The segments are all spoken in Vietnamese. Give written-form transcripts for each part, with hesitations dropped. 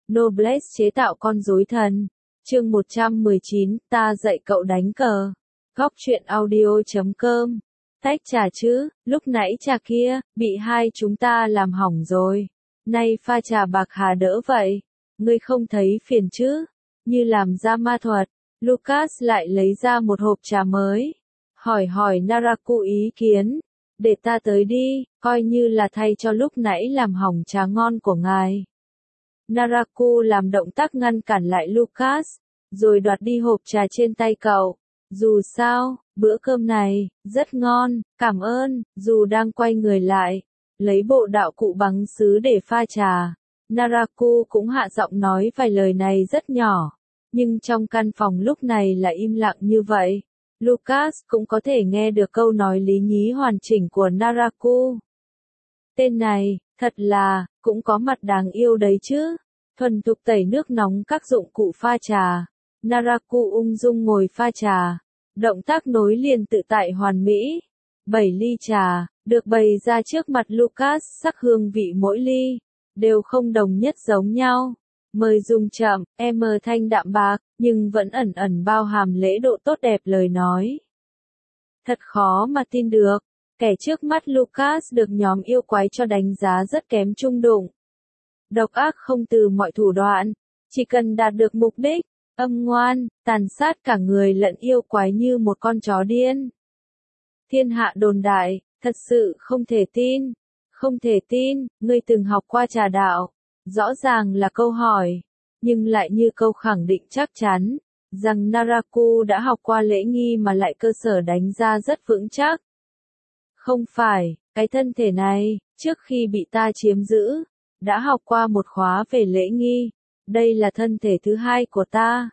Noblesse chế tạo con rối thần. Chương 119, ta dạy cậu đánh cờ. Góc truyện audio.com. Tách trà chứ, lúc nãy trà kia, bị hai chúng ta làm hỏng rồi. Nay pha trà bạc hà đỡ vậy. Ngươi không thấy phiền chứ? Như làm ra ma thuật. Lucas lại lấy ra một hộp trà mới. Hỏi Naraku ý kiến. Để ta tới đi, coi như là thay cho lúc nãy làm hỏng trà ngon của ngài. Naraku làm động tác ngăn cản lại Lucas, rồi đoạt đi hộp trà trên tay cậu. Dù sao, bữa cơm này, rất ngon, cảm ơn. Dù đang quay người lại, lấy bộ đạo cụ bằng sứ để pha trà, Naraku cũng hạ giọng nói vài lời này rất nhỏ. Nhưng trong căn phòng lúc này là im lặng như vậy. Lucas cũng có thể nghe được câu nói lý nhí hoàn chỉnh của Naraku. Tên này, thật là, cũng có mặt đáng yêu đấy chứ. Thuần thục tẩy nước nóng các dụng cụ pha trà. Naraku ung dung ngồi pha trà. Động tác nối liền tự tại hoàn mỹ. 7 ly trà, được bày ra trước mặt Lucas, sắc hương vị mỗi ly đều không đồng nhất giống nhau. Mời dùng chậm, thanh đạm bạc, nhưng vẫn ẩn ẩn bao hàm lễ độ tốt đẹp lời nói. Thật khó mà tin được, kẻ trước mắt Lucas được nhóm yêu quái cho đánh giá rất kém trung đụng. Độc ác không từ mọi thủ đoạn, chỉ cần đạt được mục đích, âm ngoan, tàn sát cả người lẫn yêu quái như một con chó điên. Thiên hạ đồn đại, thật sự không thể tin. Không thể tin, ngươi từng học qua trà đạo. Rõ ràng là câu hỏi, nhưng lại như câu khẳng định chắc chắn, rằng Naraku đã học qua lễ nghi mà lại cơ sở đánh ra rất vững chắc. Không phải, cái thân thể này, trước khi bị ta chiếm giữ, đã học qua một khóa về lễ nghi. Đây là thân thể thứ hai của ta.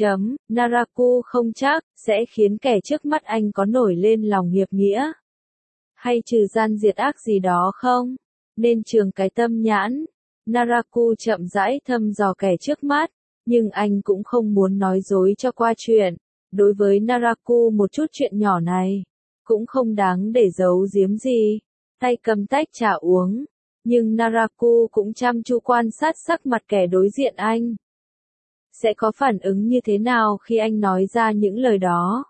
Naraku không chắc, sẽ khiến kẻ trước mắt anh có nổi lên lòng hiệp nghĩa. Hay trừ gian diệt ác gì đó không? Nên trường cái tâm nhãn. Naraku chậm rãi thăm dò kẻ trước mắt, nhưng anh cũng không muốn nói dối cho qua chuyện. Đối với Naraku một chút chuyện nhỏ này, cũng không đáng để giấu giếm gì. Tay cầm tách trà uống, nhưng Naraku cũng chăm chú quan sát sắc mặt kẻ đối diện anh. Sẽ có phản ứng như thế nào khi anh nói ra những lời đó?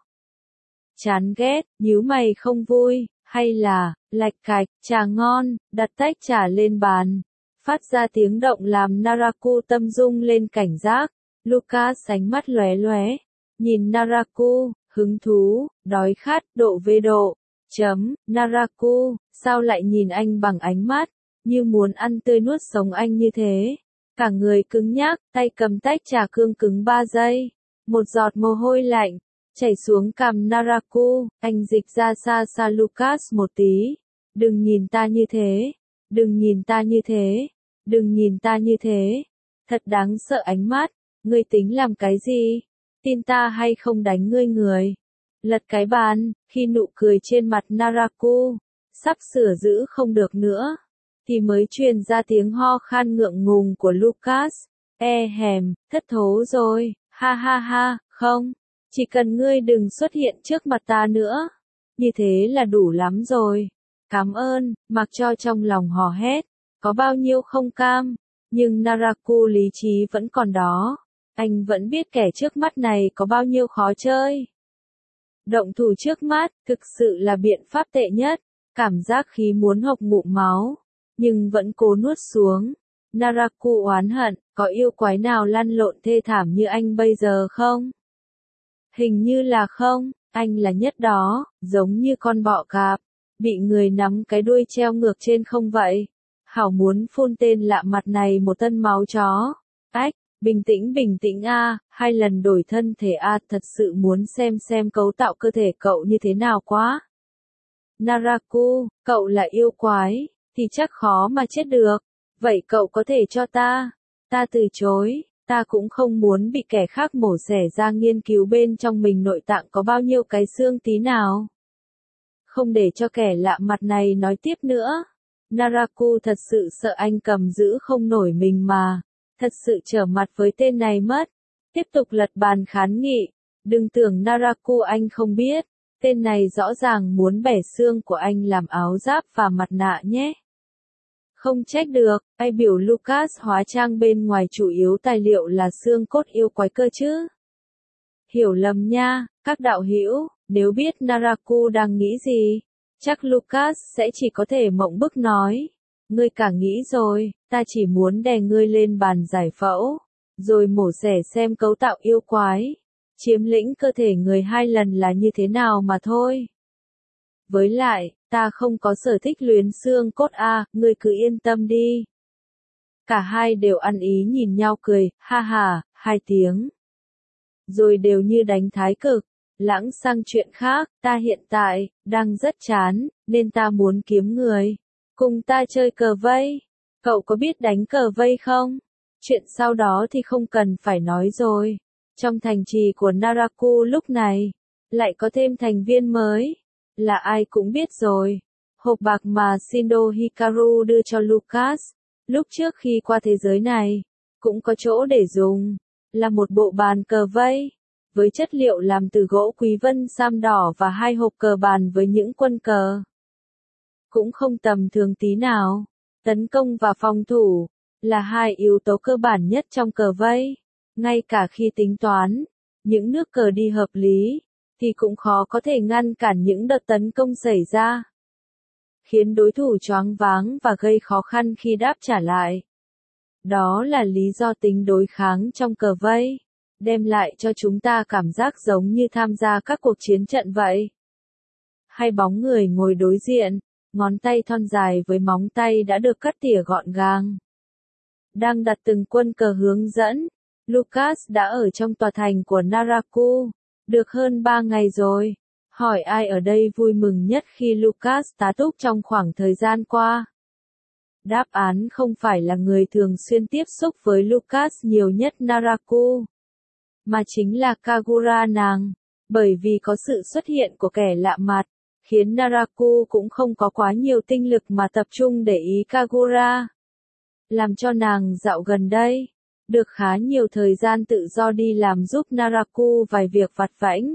Chán ghét, nhíu mày không vui, hay là, lạch cạch, trà ngon, đặt tách trà lên bàn. Phát ra tiếng động làm Naraku tâm rung lên cảnh giác. Lucas ánh mắt lóe lóe, nhìn Naraku, hứng thú, đói khát, độ về độ. Naraku, sao lại nhìn anh bằng ánh mắt, như muốn ăn tươi nuốt sống anh như thế? Cả người cứng nhắc, tay cầm tách trà cương cứng 3 giây. Một giọt mồ hôi lạnh chảy xuống cằm Naraku, anh dịch ra xa xa Lucas một tí. Đừng nhìn ta như thế, đừng nhìn ta như thế, đừng nhìn ta như thế. Thật đáng sợ ánh mắt, ngươi tính làm cái gì? Tin ta hay không đánh ngươi người? Lật cái bàn, khi nụ cười trên mặt Naraku sắp sửa giữ không được nữa, thì mới truyền ra tiếng ho khan ngượng ngùng của Lucas. Thất thố rồi, ha ha ha, không. Chỉ cần ngươi đừng xuất hiện trước mặt ta nữa. Như thế là đủ lắm rồi. Cảm ơn, mặc cho trong lòng hò hét. Có bao nhiêu không cam. Nhưng Naraku lý trí vẫn còn đó. Anh vẫn biết kẻ trước mắt này có bao nhiêu khó chơi. Động thủ trước mắt, thực sự là biện pháp tệ nhất. Cảm giác khí muốn hộc ngụm máu. Nhưng vẫn cố nuốt xuống. Naraku oán hận, có yêu quái nào lăn lộn thê thảm như anh bây giờ không? Hình như là không, anh là nhất đó, giống như con bọ cạp, bị người nắm cái đuôi treo ngược trên không vậy. Hảo muốn phun tên lạ mặt này một tân máu chó. Bình tĩnh a, 2 lần đổi thân thể a, thật sự muốn xem cấu tạo cơ thể cậu như thế nào quá. Naraku, cậu là yêu quái, thì chắc khó mà chết được. Vậy cậu có thể cho ta? Ta từ chối. Ta cũng không muốn bị kẻ khác mổ xẻ ra nghiên cứu bên trong mình nội tạng có bao nhiêu cái xương tí nào. Không để cho kẻ lạ mặt này nói tiếp nữa. Naraku thật sự sợ anh cầm giữ không nổi mình mà. Thật sự trở mặt với tên này mất. Tiếp tục lật bàn kháng nghị. Đừng tưởng Naraku anh không biết. Tên này rõ ràng muốn bẻ xương của anh làm áo giáp và mặt nạ nhé. Không trách được, ai biểu Lucas hóa trang bên ngoài chủ yếu tài liệu là xương cốt yêu quái cơ chứ. Hiểu lầm nha, các đạo hữu, nếu biết Naraku đang nghĩ gì, chắc Lucas sẽ chỉ có thể mộng bức nói. Ngươi cả nghĩ rồi, ta chỉ muốn đè ngươi lên bàn giải phẫu, rồi mổ xẻ xem cấu tạo yêu quái, chiếm lĩnh cơ thể người 2 lần là như thế nào mà thôi. Với lại, ta không có sở thích luyến xương cốt ngươi cứ yên tâm đi. Cả hai đều ăn ý nhìn nhau cười, ha ha, 2 tiếng. Rồi đều như đánh thái cực, lãng sang chuyện khác, ta hiện tại, đang rất chán, nên ta muốn kiếm người. Cùng ta chơi cờ vây. Cậu có biết đánh cờ vây không? Chuyện sau đó thì không cần phải nói rồi. Trong thành trì của Naraku lúc này, lại có thêm thành viên mới. Là ai cũng biết rồi. Hộp bạc mà Shindo Hikaru đưa cho Lucas, lúc trước khi qua thế giới này, cũng có chỗ để dùng. Là một bộ bàn cờ vây, với chất liệu làm từ gỗ quý vân sam đỏ và 2 hộp cờ bàn với những quân cờ. Cũng không tầm thường tí nào. Tấn công và phòng thủ, là 2 yếu tố cơ bản nhất trong cờ vây. Ngay cả khi tính toán, những nước cờ đi hợp lý, thì cũng khó có thể ngăn cản những đợt tấn công xảy ra. Khiến đối thủ choáng váng và gây khó khăn khi đáp trả lại. Đó là lý do tính đối kháng trong cờ vây, đem lại cho chúng ta cảm giác giống như tham gia các cuộc chiến trận vậy. Hai bóng người ngồi đối diện, ngón tay thon dài với móng tay đã được cắt tỉa gọn gàng. Đang đặt từng quân cờ hướng dẫn, Lucas đã ở trong tòa thành của Naraku, được hơn 3 ngày rồi. Hỏi ai ở đây vui mừng nhất khi Lucas tá túc trong khoảng thời gian qua? Đáp án không phải là người thường xuyên tiếp xúc với Lucas nhiều nhất Naraku, mà chính là Kagura nàng, bởi vì có sự xuất hiện của kẻ lạ mặt, khiến Naraku cũng không có quá nhiều tinh lực mà tập trung để ý Kagura. Làm cho nàng dạo gần đây, được khá nhiều thời gian tự do đi làm giúp Naraku vài việc vặt vãnh.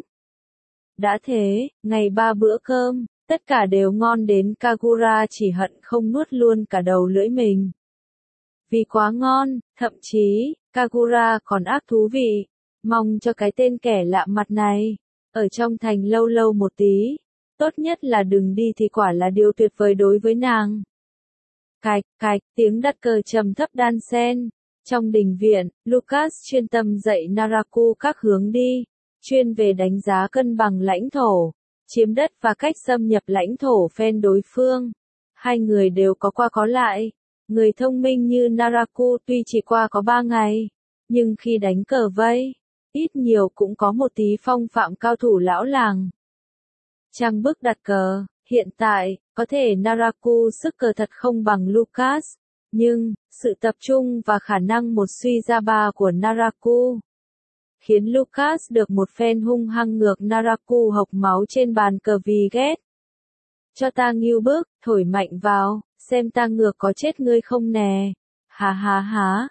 Đã thế, ngày 3 bữa cơm, tất cả đều ngon đến Kagura chỉ hận không nuốt luôn cả đầu lưỡi mình. Vì quá ngon, thậm chí, Kagura còn ác thú vị, mong cho cái tên kẻ lạ mặt này, ở trong thành lâu lâu một tí, tốt nhất là đừng đi thì quả là điều tuyệt vời đối với nàng. Cạch, cạch, tiếng đặt cờ trầm thấp đan xen. Trong đình viện, Lucas chuyên tâm dạy Naraku các hướng đi, chuyên về đánh giá cân bằng lãnh thổ, chiếm đất và cách xâm nhập lãnh thổ phen đối phương. Hai người đều có qua có lại. Người thông minh như Naraku tuy chỉ qua có 3 ngày, nhưng khi đánh cờ vây, ít nhiều cũng có một tí phong phạm cao thủ lão làng. Trang bức đặt cờ, hiện tại, có thể Naraku sức cờ thật không bằng Lucas, nhưng, sự tập trung và khả năng một suy ra ba của Naraku, khiến Lucas được một phen hung hăng ngược Naraku hộc máu trên bàn cờ vì ghét. Cho ta nghêu bức, thổi mạnh vào, xem ta ngược có chết ngươi không nè. Hà hà há,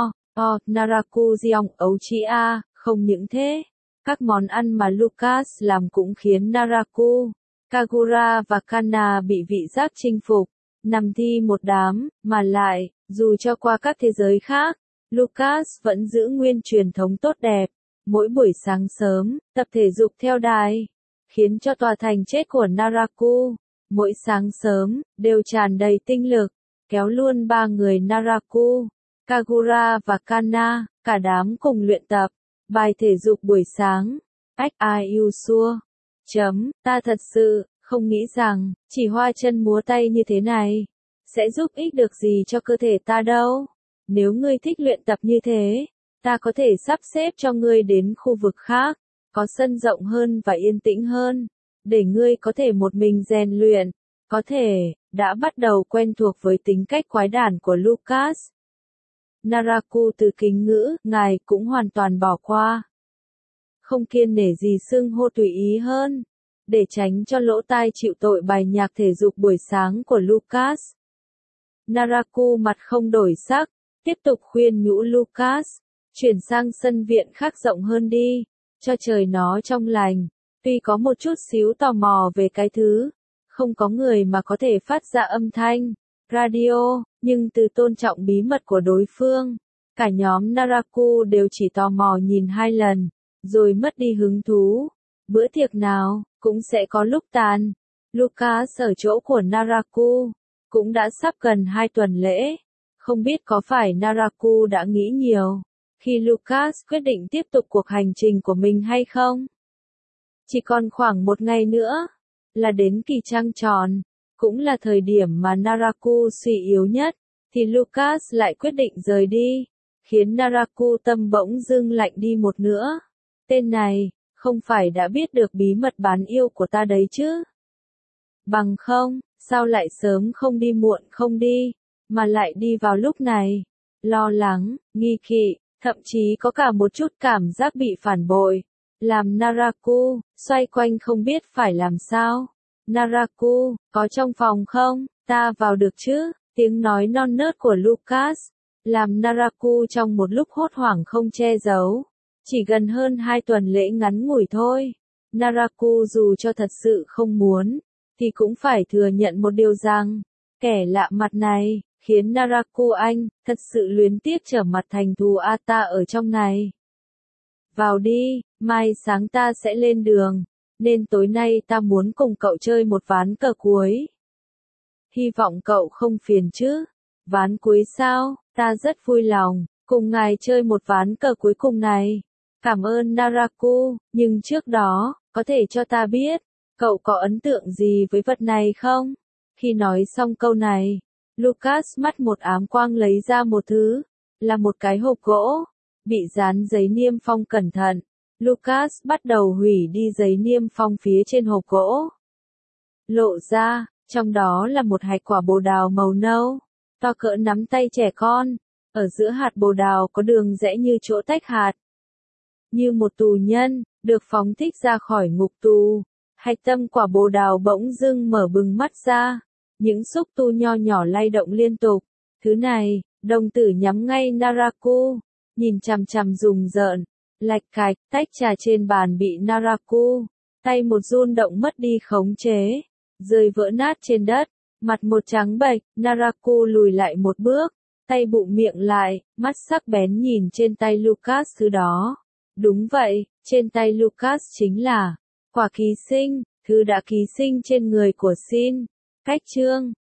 Naraku giọng ấu trĩ không những thế. Các món ăn mà Lucas làm cũng khiến Naraku, Kagura và Kana bị vị giác chinh phục, nằm thi một đám, mà lại, dù cho qua các thế giới khác, Lucas vẫn giữ nguyên truyền thống tốt đẹp. Mỗi buổi sáng sớm, tập thể dục theo đài, khiến cho tòa thành chết của Naraku, mỗi sáng sớm, đều tràn đầy tinh lực, kéo luôn 3 người Naraku, Kagura và Kana, cả đám cùng luyện tập, bài thể dục buổi sáng. Ai yêu xua. Ta thật sự, không nghĩ rằng, chỉ hoa chân múa tay như thế này, sẽ giúp ích được gì cho cơ thể ta đâu. Nếu ngươi thích luyện tập như thế, ta có thể sắp xếp cho ngươi đến khu vực khác, có sân rộng hơn và yên tĩnh hơn, để ngươi có thể một mình rèn luyện, có thể, đã bắt đầu quen thuộc với tính cách quái đản của Lucas. Naraku từ kính ngữ, ngài cũng hoàn toàn bỏ qua. Không kiêng nể gì xưng hô tùy ý hơn, để tránh cho lỗ tai chịu tội bài nhạc thể dục buổi sáng của Lucas. Naraku mặt không đổi sắc, tiếp tục khuyên nhủ Lucas, chuyển sang sân viện khác rộng hơn đi, cho trời nó trong lành. Tuy có một chút xíu tò mò về cái thứ, không có người mà có thể phát ra âm thanh, radio, nhưng từ tôn trọng bí mật của đối phương, cả nhóm Naraku đều chỉ tò mò nhìn 2 lần, rồi mất đi hứng thú. Bữa tiệc nào cũng sẽ có lúc tàn. Lucas ở chỗ của Naraku cũng đã sắp gần 2 tuần lễ. Không biết có phải Naraku đã nghĩ nhiều khi Lucas quyết định tiếp tục cuộc hành trình của mình hay không? Chỉ còn khoảng 1 ngày nữa là đến kỳ trăng tròn, cũng là thời điểm mà Naraku suy yếu nhất, thì Lucas lại quyết định rời đi, khiến Naraku tâm bỗng dưng lạnh đi một nữa. Tên này, không phải đã biết được bí mật bán yêu của ta đấy chứ? Bằng không, sao lại sớm không đi muộn không đi, mà lại đi vào lúc này? Lo lắng, nghi kỵ, thậm chí có cả một chút cảm giác bị phản bội, làm Naraku xoay quanh không biết phải làm sao. Naraku, có trong phòng không? Ta vào được chứ? Tiếng nói non nớt của Lucas làm Naraku trong một lúc hốt hoảng không che giấu. Chỉ gần hơn 2 tuần lễ ngắn ngủi thôi. Naraku dù cho thật sự không muốn, thì cũng phải thừa nhận một điều rằng, kẻ lạ mặt này, khiến Naraku anh, thật sự luyến tiếc trở mặt thành thù Ata ở trong này. Vào đi, mai sáng ta sẽ lên đường, nên tối nay ta muốn cùng cậu chơi một ván cờ cuối. Hy vọng cậu không phiền chứ. Ván cuối sao? Ta rất vui lòng cùng ngài chơi một ván cờ cuối cùng này. Cảm ơn Naraku, nhưng trước đó, có thể cho ta biết, cậu có ấn tượng gì với vật này không? Khi nói xong câu này, Lucas mắt một ám quang lấy ra một thứ, là một cái hộp gỗ, bị dán giấy niêm phong cẩn thận. Lucas bắt đầu hủy đi giấy niêm phong phía trên hộp gỗ. Lộ ra, trong đó là một hạt quả bồ đào màu nâu, to cỡ nắm tay trẻ con. Ở giữa hạt bồ đào có đường rẽ như chỗ tách hạt. Như một tù nhân, được phóng thích ra khỏi ngục tù. Hạch tâm quả bồ đào bỗng dưng mở bừng mắt ra. Những xúc tu nho nhỏ lay động liên tục. Thứ này, đồng tử nhắm ngay Naraku, nhìn chằm chằm rùng rợn. Lạch cạch, tách trà trên bàn bị Naraku, tay một run động mất đi khống chế, rơi vỡ nát trên đất. Mặt một trắng bệch, Naraku lùi lại một bước, tay bụng miệng lại, mắt sắc bén nhìn trên tay Lucas thứ đó. Đúng vậy, trên tay Lucas chính là quả ký sinh, thứ đã ký sinh trên người của Sin. Cách chương